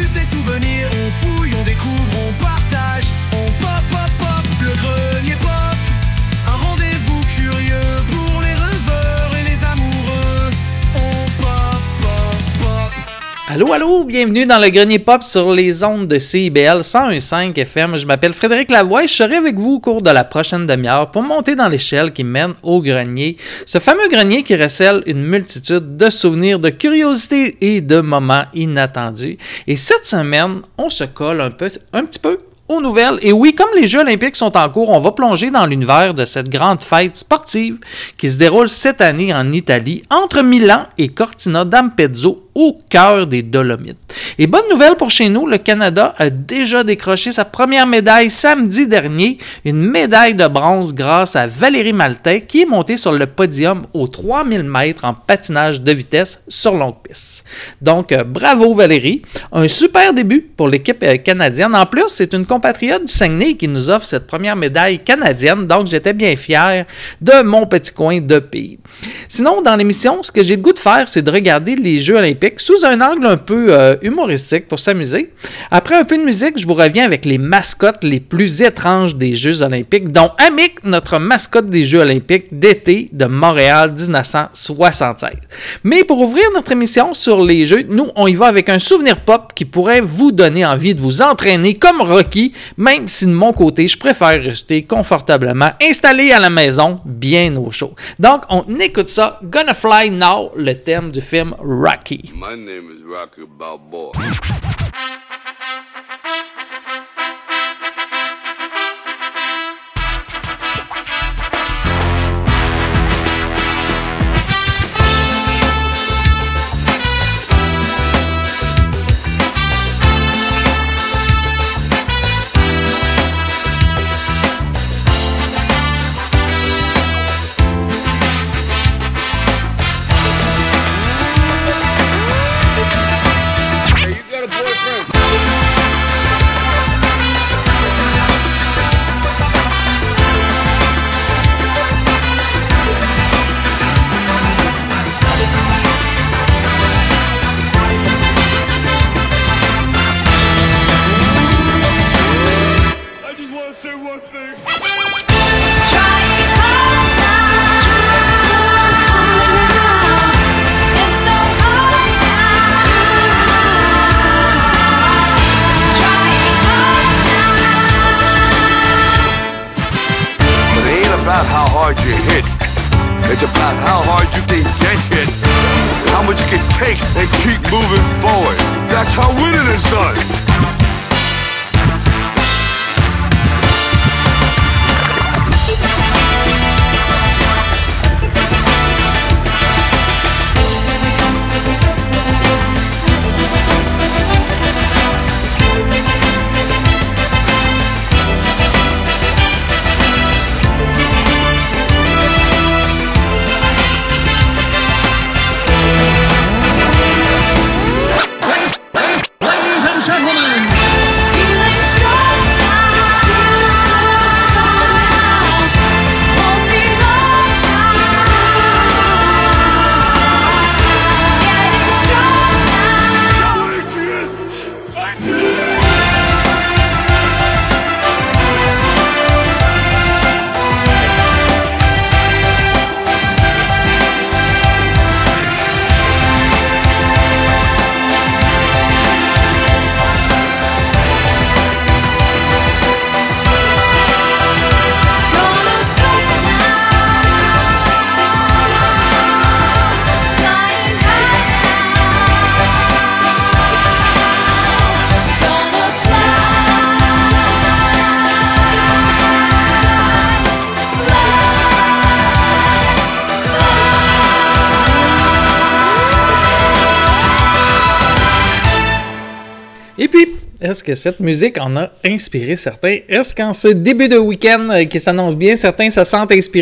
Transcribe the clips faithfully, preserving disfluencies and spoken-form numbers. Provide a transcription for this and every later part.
juste des souvenirs. On fouille, on découvre, on partage. On pop, pop, pop, le grenier pop. Un rendez-vous curieux pour les rêveurs et les amoureux. On pop, pop, pop. Allô, allô, bienvenue dans le Grenier Pop sur les ondes de C I B L cent un virgule cinq F M. Je m'appelle Frédéric Lavoie et je serai avec vous au cours de la prochaine demi-heure pour monter dans l'échelle qui mène au grenier. Ce fameux grenier qui recèle une multitude de souvenirs, de curiosités et de moments inattendus. Et cette semaine, on se colle un peu, un petit peu aux nouvelles. Et oui, comme les Jeux olympiques sont en cours, on va plonger dans l'univers de cette grande fête sportive qui se déroule cette année en Italie, entre Milan et Cortina d'Ampezzo, au cœur des Dolomites. Et bonne nouvelle pour chez nous, le Canada a déjà décroché sa première médaille samedi dernier, une médaille de bronze grâce à Valérie Maltais qui est montée sur le podium aux trois mille mètres en patinage de vitesse sur longue piste. Donc, euh, bravo Valérie, un super début pour l'équipe euh, canadienne. En plus, c'est une compatriote du Saguenay qui nous offre cette première médaille canadienne, donc j'étais bien fier de mon petit coin de pays. Sinon, dans l'émission, ce que j'ai le goût de faire, c'est de regarder les Jeux olympiques sous un angle un peu euh, humoristique pour s'amuser. Après un peu de musique, je vous reviens avec les mascottes les plus étranges des Jeux olympiques, dont Amick, notre mascotte des Jeux olympiques d'été de Montréal dix-neuf cent soixante-seize. Mais pour ouvrir notre émission sur les Jeux, nous, on y va avec un souvenir pop qui pourrait vous donner envie de vous entraîner comme Rocky, même si de mon côté, je préfère rester confortablement installé à la maison, bien au chaud. Donc, on écoute ça, Gonna Fly Now, le thème du film Rocky. My name is Rocky Balboa. Et puis, est-ce que cette musique en a inspiré certains? Est-ce qu'en ce début de week-end qui s'annonce bien, certains se sentent inspirés?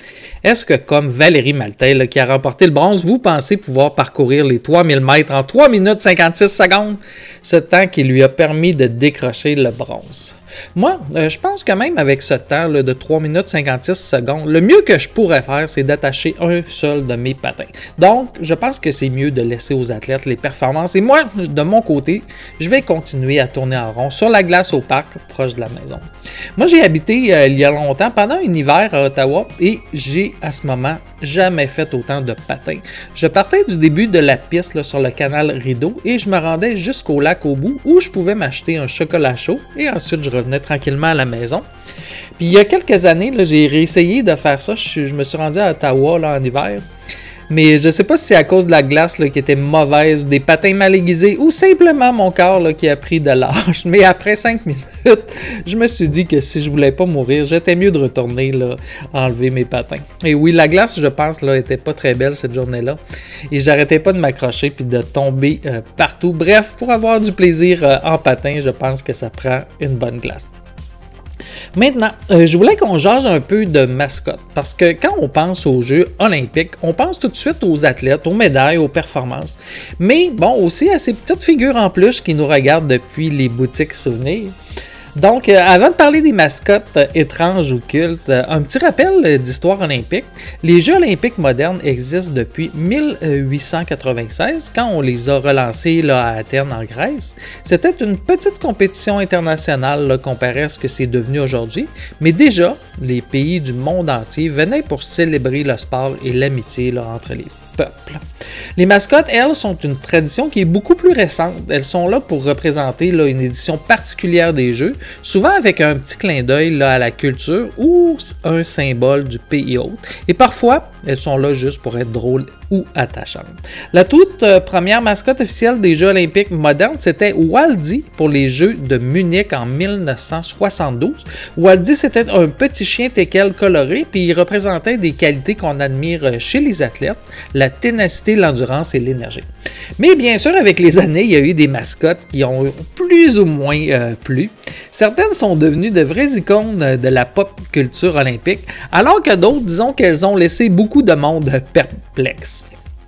Est-ce que, comme Valérie Maltais, là, qui a remporté le bronze, vous pensez pouvoir parcourir les trois mille mètres en trois minutes cinquante-six secondes, ce temps qui lui a permis de décrocher le bronze? Moi, euh, je pense que même avec ce temps là, de trois minutes cinquante-six secondes, le mieux que je pourrais faire, c'est d'attacher un seul de mes patins. Donc, je pense que c'est mieux de laisser aux athlètes les performances. Et moi, de mon côté, je vais continuer à tourner en rond sur la glace au parc, proche de la maison. Moi, j'ai habité euh, il y a longtemps, pendant un hiver à Ottawa, et j'ai, à ce moment, jamais fait autant de patins. Je partais du début de la piste là, sur le canal Rideau et je me rendais jusqu'au lac au bout où je pouvais m'acheter un chocolat chaud et ensuite je revenais tranquillement à la maison. Puis il y a quelques années, là, j'ai réessayé de faire ça. Je, je me suis rendu à Ottawa là, en hiver. Mais je sais pas si c'est à cause de la glace là, qui était mauvaise, des patins mal aiguisés ou simplement mon corps là, qui a pris de l'âge. Mais après cinq minutes, je me suis dit que si je voulais pas mourir, j'étais mieux de retourner là, enlever mes patins. Et oui, la glace, je pense, là, était pas très belle cette journée-là. Et j'arrêtais pas de m'accrocher puis de tomber euh, partout. Bref, pour avoir du plaisir euh, en patin, je pense que ça prend une bonne glace. Maintenant, euh, je voulais qu'on jase un peu de mascotte, parce que quand on pense aux Jeux olympiques, on pense tout de suite aux athlètes, aux médailles, aux performances, mais bon, aussi à ces petites figures en plus qui nous regardent depuis les boutiques souvenirs. Donc, euh, avant de parler des mascottes euh, étranges ou cultes, euh, un petit rappel euh, d'histoire olympique. Les Jeux olympiques modernes existent depuis mille huit cent quatre-vingt-seize, quand on les a relancés là, à Athènes, en Grèce. C'était une petite compétition internationale là, comparée à ce que c'est devenu aujourd'hui, mais déjà, les pays du monde entier venaient pour célébrer le sport et l'amitié là, entre les peuples. Les mascottes, elles, sont une tradition qui est beaucoup plus récente. Elles sont là pour représenter là, une édition particulière des Jeux, souvent avec un petit clin d'œil là, à la culture ou un symbole du pays hôte. Et parfois, elles sont là juste pour être drôles ou attachantes. La toute euh, première mascotte officielle des Jeux olympiques modernes, c'était Waldy pour les Jeux de Munich en mille neuf cent soixante-douze. Waldy, c'était un petit chien teckel coloré, puis il représentait des qualités qu'on admire chez les athlètes, la ténacité, l'endurance et l'énergie. Mais bien sûr, avec les années, il y a eu des mascottes qui ont plus ou moins euh, plu. Certaines sont devenues de vraies icônes de la pop culture olympique, alors que d'autres, disons qu'elles ont laissé beaucoup de monde perplexe.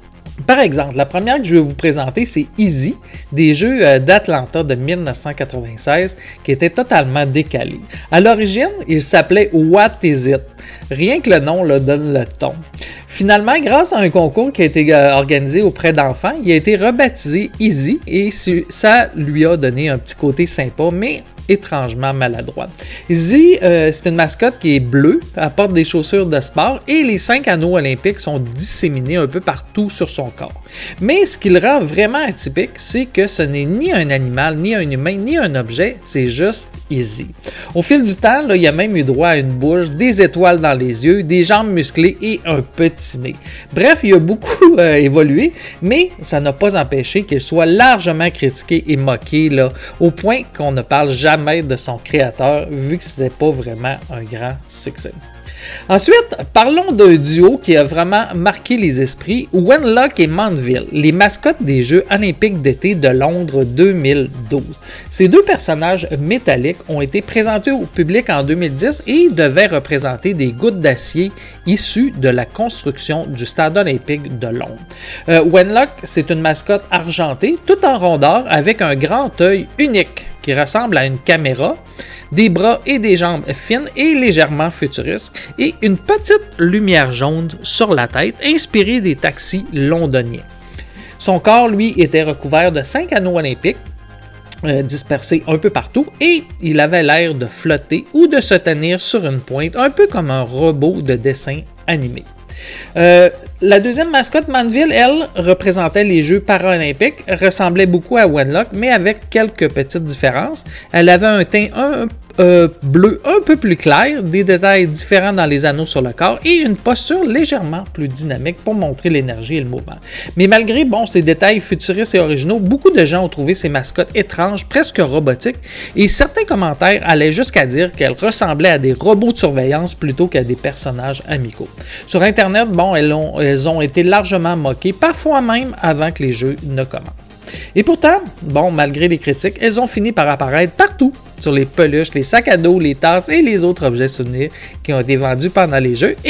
Par exemple, la première que je vais vous présenter, c'est Easy, des Jeux d'Atlanta de mille neuf cent quatre-vingt-seize, qui était totalement décalé. À l'origine, il s'appelait What Is It? Rien que le nom là, donne le ton. Finalement, grâce à un concours qui a été organisé auprès d'enfants, il a été rebaptisé Easy et ça lui a donné un petit côté sympa, mais étrangement maladroit. Easy, euh, c'est une mascotte qui est bleue, elle porte des chaussures de sport et les cinq anneaux olympiques sont disséminés un peu partout sur son corps. Mais ce qui le rend vraiment atypique, c'est que ce n'est ni un animal, ni un humain, ni un objet, c'est juste Easy. Au fil du temps, là, il a même eu droit à une bouche, des étoiles dans les yeux, des jambes musclées et un petit nez. Bref, il a beaucoup euh, évolué, mais ça n'a pas empêché qu'il soit largement critiqué et moqué, là, au point qu'on ne parle jamais de son créateur, vu que ce n'était pas vraiment un grand succès. Ensuite, parlons d'un duo qui a vraiment marqué les esprits, Wenlock et Mandeville, les mascottes des Jeux olympiques d'été de Londres deux mille douze. Ces deux personnages métalliques ont été présentés au public en deux mille dix et devaient représenter des gouttes d'acier issues de la construction du stade olympique de Londres. Euh, Wenlock, c'est une mascotte argentée, tout en rondeur, avec un grand œil unique qui ressemble à une caméra, des bras et des jambes fines et légèrement futuristes, et une petite lumière jaune sur la tête, inspirée des taxis londoniens. Son corps, lui, était recouvert de cinq anneaux olympiques, euh, dispersés un peu partout, et il avait l'air de flotter ou de se tenir sur une pointe, un peu comme un robot de dessin animé. Euh, la deuxième mascotte, Mandeville, elle, représentait les Jeux paralympiques, ressemblait beaucoup à Wenlock, mais avec quelques petites différences. Elle avait un teint un, euh, bleu un peu plus clair, des détails différents dans les anneaux sur le corps et une posture légèrement plus dynamique pour montrer l'énergie et le mouvement. Mais malgré bon, ces détails futuristes et originaux, beaucoup de gens ont trouvé ces mascottes étranges, presque robotiques, et certains commentaires allaient jusqu'à dire qu'elles ressemblaient à des robots de surveillance plutôt qu'à des personnages amicaux. Sur Internet, bon, elles ont, elles ont été largement moquées, parfois même avant que les Jeux ne commencent. Et pourtant, bon, malgré les critiques, elles ont fini par apparaître partout, sur les peluches, les sacs à dos, les tasses et les autres objets souvenirs qui ont été vendus pendant les Jeux, et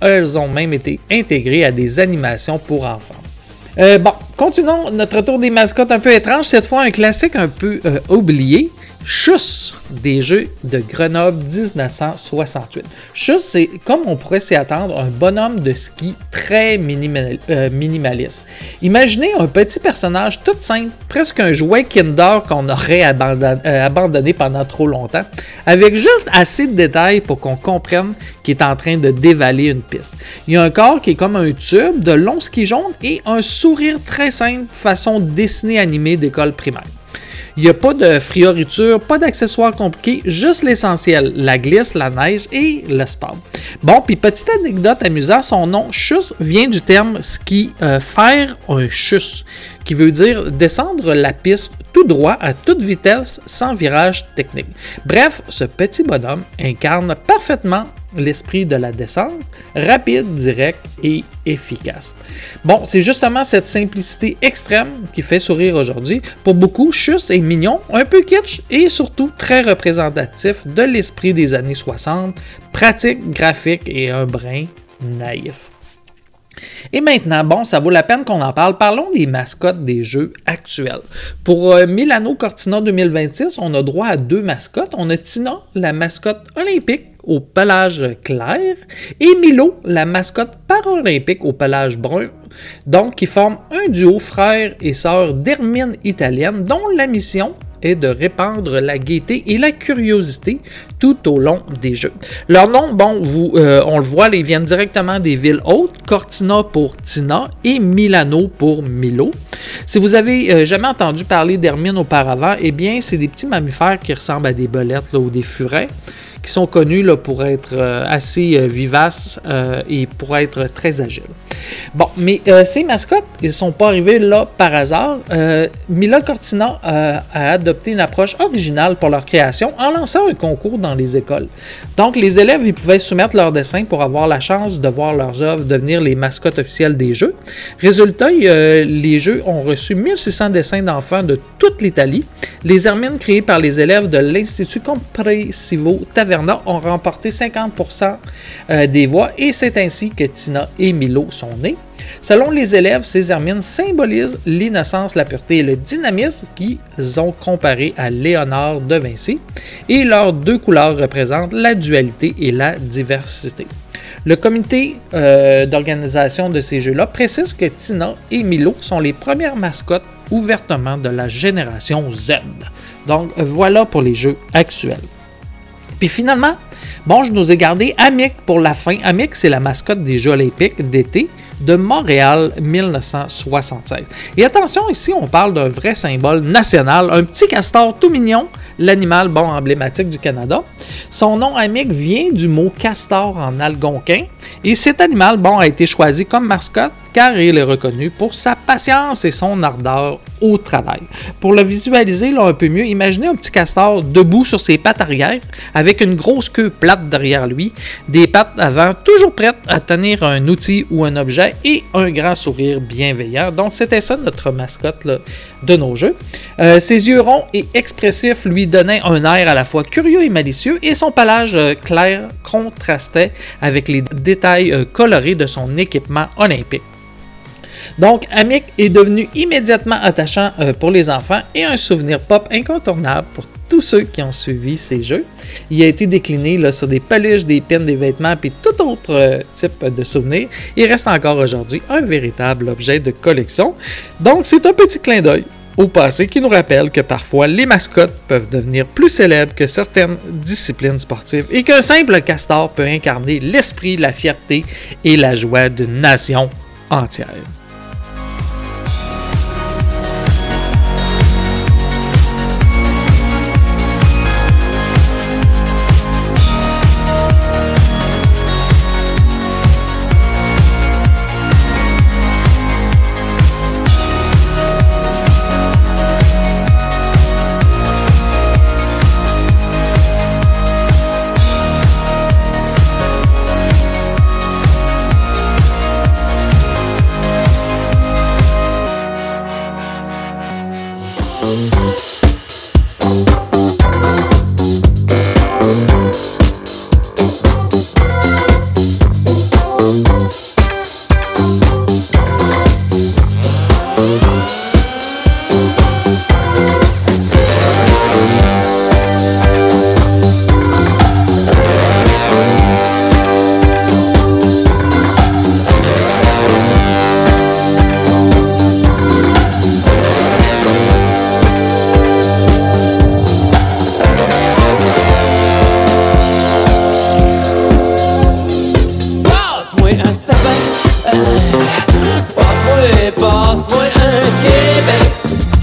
elles ont même été intégrées à des animations pour enfants. Euh, bon, continuons notre tour des mascottes un peu étranges. Cette fois, un classique un peu euh, oublié. Chuss des Jeux de Grenoble dix-neuf cent soixante-huit. Chuss, c'est, comme on pourrait s'y attendre, un bonhomme de ski très minimal, euh, minimaliste. Imaginez un petit personnage tout simple, presque un jouet Kinder qu'on aurait abandonné, euh, abandonné pendant trop longtemps, avec juste assez de détails pour qu'on comprenne qu'il est en train de dévaler une piste. Il y a un corps qui est comme un tube, de longs skis jaunes et un sourire très simple, façon dessinée animée d'école primaire. Il n'y a pas de frioriture, pas d'accessoires compliqués, juste l'essentiel, la glisse, la neige et le sport. Bon, puis petite anecdote amusante, son nom Chuss vient du terme ski euh, faire un chuss, qui veut dire descendre la piste tout droit à toute vitesse sans virage technique. Bref, ce petit bonhomme incarne parfaitement l'esprit de la descente, rapide, direct et efficace. Bon, c'est justement cette simplicité extrême qui fait sourire aujourd'hui. Pour beaucoup, Chuss est mignon, un peu kitsch et surtout très représentatif de l'esprit des années soixante, pratique, graphique et un brin naïf. Et maintenant, bon, ça vaut la peine qu'on en parle. Parlons des mascottes des jeux actuels. Pour euh, Milano Cortina deux mille vingt-six, on a droit à deux mascottes. On a Tina, la mascotte olympique au pelage clair, et Milo, la mascotte paralympique au pelage brun, donc qui forment un duo frère et sœur d'hermine italienne dont la mission est de répandre la gaieté et la curiosité tout au long des jeux. Leurs noms, bon, vous, euh, on le voit, ils viennent directement des villes hautes, Cortina pour Tina et Milano pour Milo. Si vous avez euh, jamais entendu parler d'hermine auparavant, eh bien, c'est des petits mammifères qui ressemblent à des belettes là, ou des furets, qui sont connus là, pour être euh, assez euh, vivaces euh, et pour être très agiles. Bon, mais euh, ces mascottes, ils ne sont pas arrivés là par hasard. Euh, Milo Cortina euh, a adopté une approche originale pour leur création en lançant un concours dans les écoles. Donc, les élèves ils pouvaient soumettre leurs dessins pour avoir la chance de voir leurs œuvres devenir les mascottes officielles des jeux. Résultat, euh, les jeux ont reçu mille six cents dessins d'enfants de toute l'Italie. Les hermines créées par les élèves de l'Institut Compresivo Taverna ont remporté cinquante pour cent des voix et c'est ainsi que Tina et Milo sont nés. Selon les élèves, ces hermines symbolisent l'innocence, la pureté et le dynamisme qu'ils ont comparé à Léonard de Vinci et leurs deux couleurs représentent la dualité et la diversité. Le comité euh, d'organisation de ces jeux-là précise que Tina et Milo sont les premières mascottes ouvertement de la génération Z. Donc voilà pour les jeux actuels. Puis finalement, bon, je nous ai gardé Amic pour la fin. Amic, c'est la mascotte des Jeux olympiques d'été de Montréal dix-neuf cent soixante-seize. Et attention, ici, on parle d'un vrai symbole national, un petit castor tout mignon, l'animal bon emblématique du Canada. Son nom Amic vient du mot castor en algonquin et cet animal bon a été choisi comme mascotte car il est reconnu pour sa patience et son ardeur au travail. Pour le visualiser là, un peu mieux, imaginez un petit castor debout sur ses pattes arrière avec une grosse queue plate derrière lui, des pattes avant toujours prêtes à tenir un outil ou un objet et un grand sourire bienveillant. Donc c'était ça notre mascotte là, de nos jeux. Euh, ses yeux ronds et expressifs lui donnaient un air à la fois curieux et malicieux et son pelage euh, clair contrastait avec les détails euh, colorés de son équipement olympique. Donc, Amic est devenu immédiatement attachant euh, pour les enfants et un souvenir pop incontournable pour tous ceux qui ont suivi ces jeux. Il a été décliné là, sur des peluches, des pins, des vêtements et tout autre euh, type de souvenir. Il reste encore aujourd'hui un véritable objet de collection. Donc, c'est un petit clin d'œil au passé qui nous rappelle que parfois les mascottes peuvent devenir plus célèbres que certaines disciplines sportives et qu'un simple castor peut incarner l'esprit, la fierté et la joie d'une nation entière.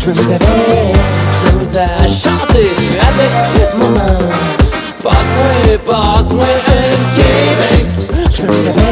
Je m'amuse avec, je m'amuse à chanter avec maman. Passe-moi, passe-moi un Québec. Je m'amuse avec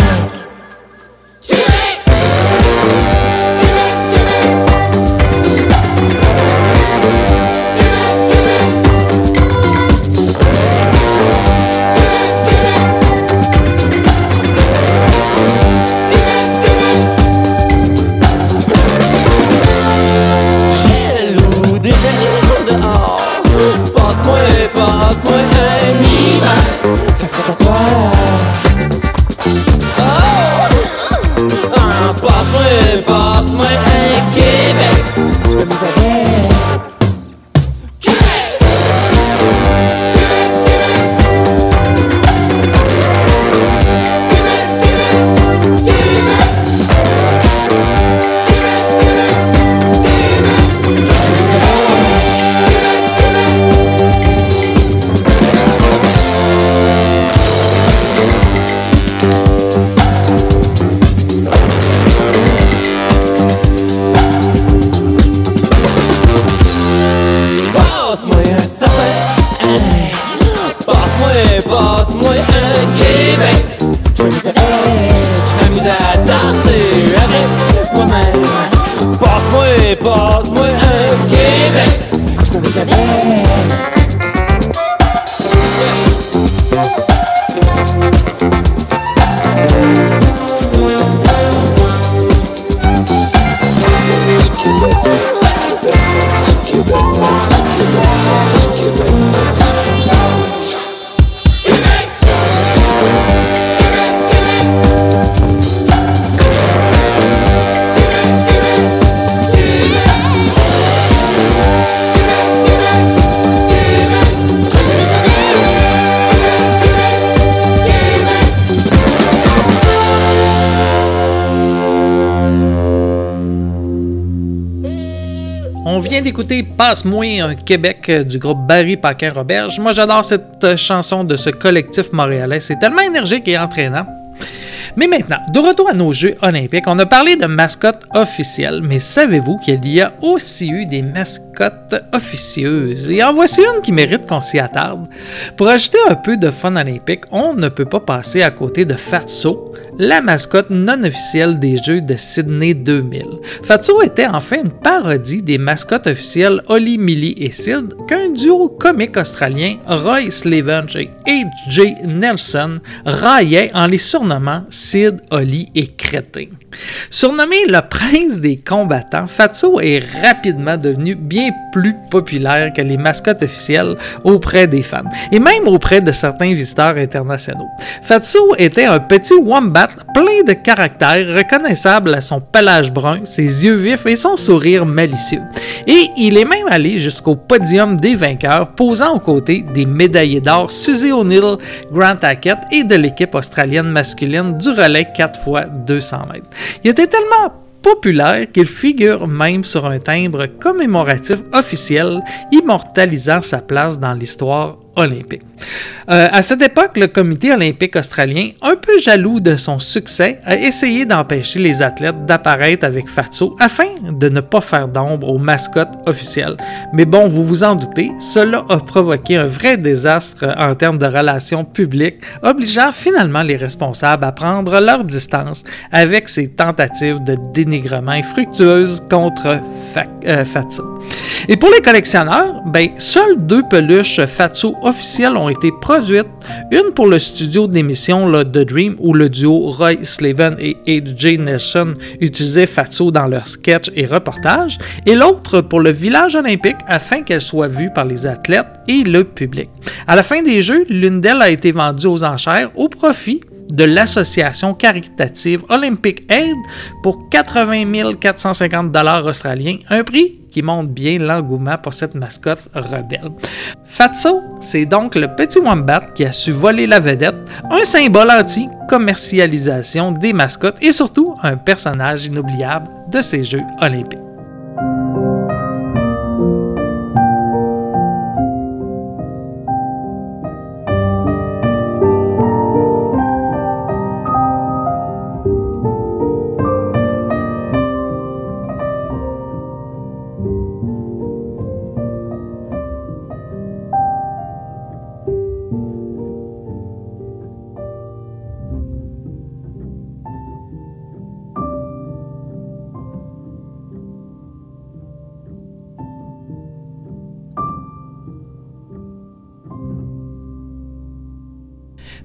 d'écouter Passe-moi un Québec du groupe Barry Paquin-Roberge. Moi, j'adore cette chanson de ce collectif montréalais. C'est tellement énergique et entraînant. Mais maintenant, de retour à nos Jeux olympiques, on a parlé de mascottes officielles, mais savez-vous qu'il y a aussi eu des mascottes officieuses? Et en voici une qui mérite qu'on s'y attarde. Pour ajouter un peu de fun olympique, on ne peut pas passer à côté de Fatso, la mascotte non officielle des Jeux de Sydney deux mille. Fatso était en fait une parodie des mascottes officielles Oli, Millie et Sid qu'un duo comique australien, Roy Slavenge et H J Nelson, raillait en les surnommant Sid, Oli et Crétin. Surnommé le prince des combattants, Fatso est rapidement devenu bien plus populaire que les mascottes officielles auprès des fans, et même auprès de certains visiteurs internationaux. Fatso était un petit wombat plein de caractère, reconnaissable à son pelage brun, ses yeux vifs et son sourire malicieux. Et il est même allé jusqu'au podium des vainqueurs, posant aux côtés des médaillés d'or Suzy O'Neill, Grant Hackett et de l'équipe australienne masculine du relais quatre fois deux cents mètres. Il était tellement populaire qu'il figure même sur un timbre commémoratif officiel, immortalisant sa place dans l'histoire olympique. Euh, à cette époque, le comité olympique australien, un peu jaloux de son succès, a essayé d'empêcher les athlètes d'apparaître avec Fatso afin de ne pas faire d'ombre aux mascottes officielles. Mais bon, vous vous en doutez, cela a provoqué un vrai désastre en termes de relations publiques, obligeant finalement les responsables à prendre leur distance avec ces tentatives de dénigrement infructueuses contre Fa- euh, Fatso. Et pour les collectionneurs, ben, seules deux peluches Fatso officielles ont été produites, une pour le studio d'émission là, The Dream où le duo Roy Slaven et H J Nelson utilisaient Fatso dans leurs sketchs et reportages, et l'autre pour le village olympique afin qu'elle soit vue par les athlètes et le public. À la fin des Jeux, l'une d'elles a été vendue aux enchères au profit de l'association caritative Olympic Aid pour quatre-vingt mille quatre cent cinquante dollars australiens, un prix qui montre bien l'engouement pour cette mascotte rebelle. Fatso, c'est donc le petit wombat qui a su voler la vedette, un symbole anti-commercialisation des mascottes et surtout un personnage inoubliable de ces Jeux olympiques.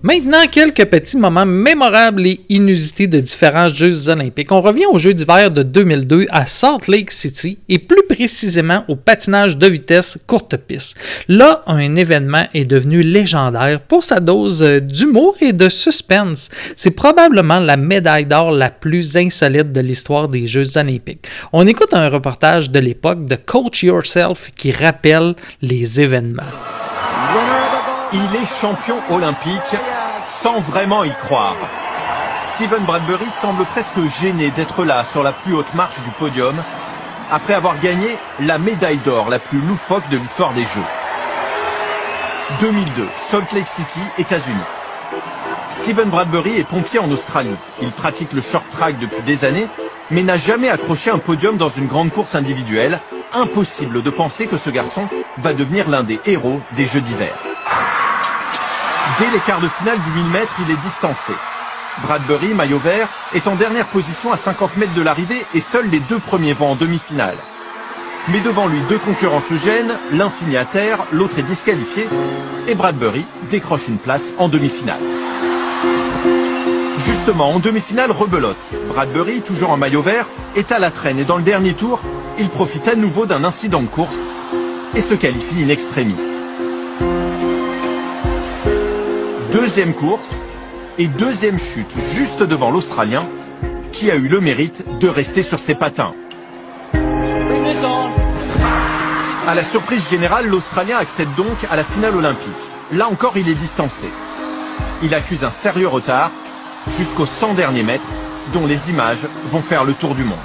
Maintenant, quelques petits moments mémorables et inusités de différents Jeux olympiques. On revient aux Jeux d'hiver de deux mille deux à Salt Lake City et plus précisément au patinage de vitesse courte piste. Là, un événement est devenu légendaire pour sa dose d'humour et de suspense. C'est probablement la médaille d'or la plus insolite de l'histoire des Jeux olympiques. On écoute un reportage de l'époque de Coach Yourself qui rappelle les événements. Il est champion olympique sans vraiment y croire. Steven Bradbury semble presque gêné d'être là sur la plus haute marche du podium après avoir gagné la médaille d'or la plus loufoque de l'histoire des Jeux. deux mille deux, Salt Lake City, États-Unis. Steven Bradbury est pompier en Australie. Il pratique le short track depuis des années, mais n'a jamais accroché un podium dans une grande course individuelle. Impossible de penser que ce garçon va devenir l'un des héros des Jeux d'hiver. Dès les quarts de finale du mille mètres, il est distancé. Bradbury, maillot vert, est en dernière position à cinquante mètres de l'arrivée et seuls les deux premiers vont en demi-finale. Mais devant lui, deux concurrents se gênent, l'un finit à terre, l'autre est disqualifié, et Bradbury décroche une place en demi-finale. Justement, en demi-finale, rebelote. Bradbury, toujours en maillot vert, est à la traîne et dans le dernier tour, il profite à nouveau d'un incident de course et se qualifie in extremis. Deuxième course et deuxième chute juste devant l'Australien qui a eu le mérite de rester sur ses patins. À la surprise générale, l'Australien accède donc à la finale olympique. Là encore, il est distancé. Il accuse un sérieux retard jusqu'aux cent derniers mètres dont les images vont faire le tour du monde.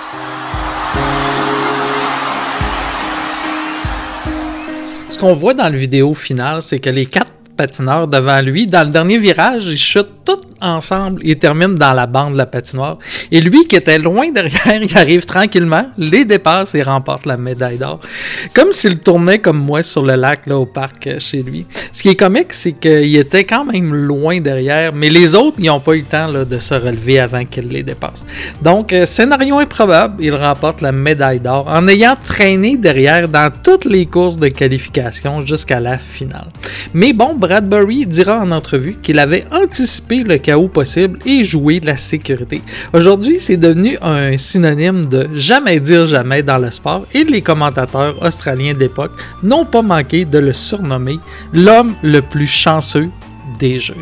Ce qu'on voit dans la vidéo finale, c'est que les quatre patineurs devant lui, dans le dernier virage, ils chutent tous ensemble et terminent dans la bande de la patinoire. Et lui, qui était loin derrière, il arrive tranquillement, les dépasse et remporte la médaille d'or. Comme s'il tournait comme moi sur le lac là, au parc euh, chez lui. Ce qui est comique, c'est qu'il était quand même loin derrière, mais les autres, ils n'ont pas eu le temps là, de se relever avant qu'il les dépasse. Donc, euh, scénario improbable, il remporte la médaille d'or en ayant traîné derrière dans toutes les courses de qualification jusqu'à la finale. Mais bon, Bradbury dira en entrevue qu'il avait anticipé le chaos possible et joué la sécurité. Aujourd'hui, c'est devenu un synonyme de jamais dire jamais dans le sport et les commentateurs australiens d'époque n'ont pas manqué de le surnommer l'homme le plus chanceux des Jeux.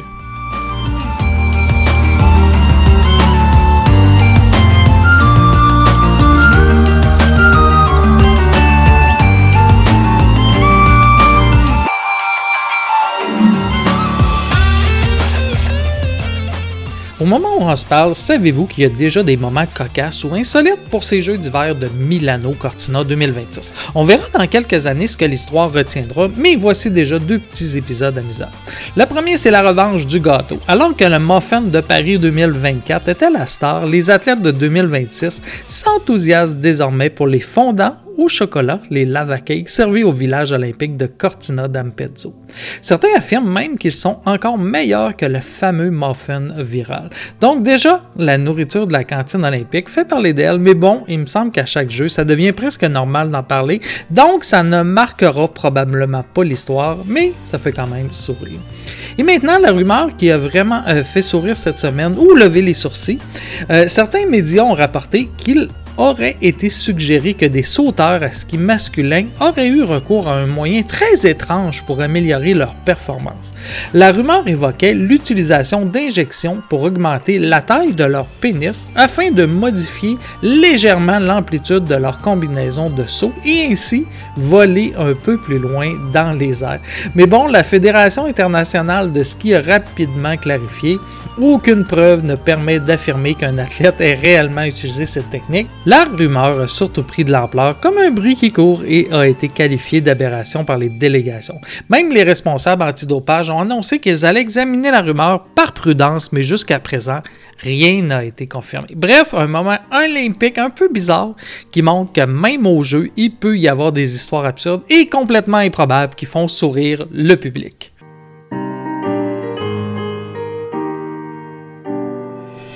Au moment où on se parle, savez-vous qu'il y a déjà des moments cocasses ou insolites pour ces Jeux d'hiver de Milano Cortina deux mille vingt-six? On verra dans quelques années ce que l'histoire retiendra, mais voici déjà deux petits épisodes amusants. Le premier, c'est la revanche du gâteau. Alors que le Muffin de Paris deux mille vingt-quatre était la star, les athlètes de deux mille vingt-six s'enthousiasment désormais pour les fondants au chocolat, les lava cakes servis au village olympique de Cortina d'Ampezzo. Certains affirment même qu'ils sont encore meilleurs que le fameux muffin viral. Donc déjà, la nourriture de la cantine olympique fait parler d'elle, mais bon, il me semble qu'à chaque jeu, ça devient presque normal d'en parler, donc ça ne marquera probablement pas l'histoire, mais ça fait quand même sourire. Et maintenant, la rumeur qui a vraiment euh, fait sourire cette semaine ou lever les sourcils, euh, certains médias ont rapporté qu'il aurait été suggéré que des sauteurs à ski masculins auraient eu recours à un moyen très étrange pour améliorer leur performance. La rumeur évoquait l'utilisation d'injections pour augmenter la taille de leur pénis afin de modifier légèrement l'amplitude de leur combinaison de saut et ainsi voler un peu plus loin dans les airs. Mais bon, la Fédération internationale de ski a rapidement clarifié « Aucune preuve ne permet d'affirmer qu'un athlète ait réellement utilisé cette technique ». La rumeur a surtout pris de l'ampleur comme un bruit qui court et a été qualifiée d'aberration par les délégations. Même les responsables antidopage ont annoncé qu'ils allaient examiner la rumeur par prudence, mais jusqu'à présent, rien n'a été confirmé. Bref, un moment olympique un peu bizarre qui montre que même au jeu, il peut y avoir des histoires absurdes et complètement improbables qui font sourire le public.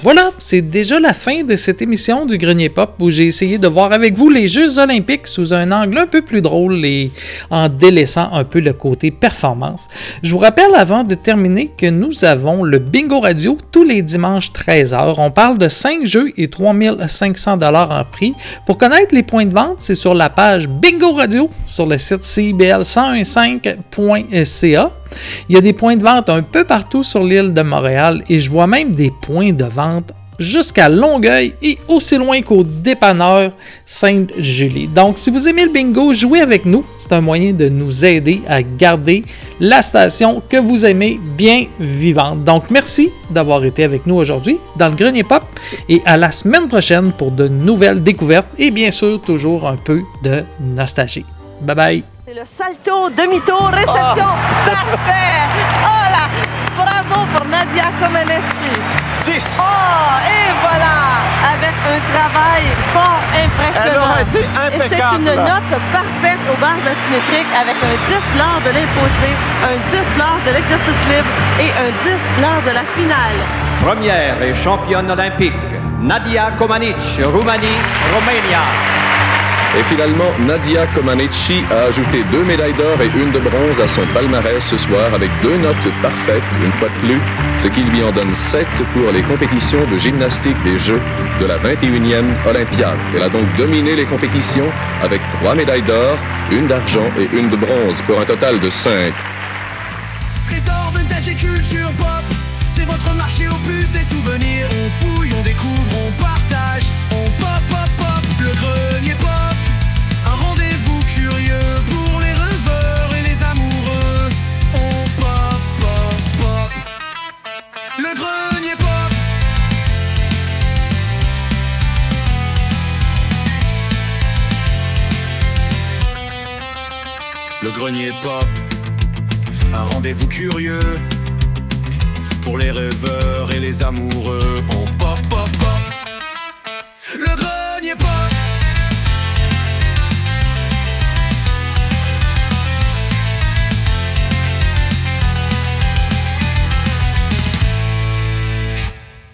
Voilà, c'est déjà la fin de cette émission du Grenier Pop où j'ai essayé de voir avec vous les Jeux olympiques sous un angle un peu plus drôle et en délaissant un peu le côté performance. Je vous rappelle avant de terminer que nous avons le Bingo Radio tous les dimanches treize heures. On parle de cinq jeux et trois mille cinq cents dollars en prix. Pour connaître les points de vente, c'est sur la page Bingo Radio sur le site C I B L cent quinze point C A. Il y a des points de vente un peu partout sur l'île de Montréal et je vois même des points de vente jusqu'à Longueuil et aussi loin qu'au dépanneur Sainte-Julie. Donc, si vous aimez le bingo, jouez avec nous. C'est un moyen de nous aider à garder la station que vous aimez bien vivante. Donc, merci d'avoir été avec nous aujourd'hui dans le Grenier Pop et à la semaine prochaine pour de nouvelles découvertes et bien sûr, toujours un peu de nostalgie. Bye bye! C'est le salto, demi-tour, réception, oh. Parfait! Oh là! Bravo pour Nadia Comaneci! dix! Oh! Et voilà! Avec un travail fort impressionnant. Elle aura été impeccable! Et c'est une note parfaite aux bases asymétriques avec un dix lors de l'imposé, un dix lors de l'exercice libre et un dix lors de la finale. Première et championne olympique, Nadia Comaneci, Roumanie, Roumania. Et finalement, Nadia Comaneci a ajouté deux médailles d'or et une de bronze à son palmarès ce soir avec deux notes parfaites, une fois de plus, ce qui lui en donne sept pour les compétitions de gymnastique des Jeux de la vingt et unième Olympiade. Elle a donc dominé les compétitions avec trois médailles d'or, une d'argent et une de bronze pour un total de cinq. Trésor vintage et culture pop, c'est votre marché aux puces des souvenirs. On fouille, on découvre, on partage, on pop, pop, pop, le grenier pop. Un rendez-vous curieux pour les rêveurs et les amoureux. On pop, pop, pop, le grenier pop. Le grenier pop, un rendez-vous curieux pour les rêveurs et les amoureux. On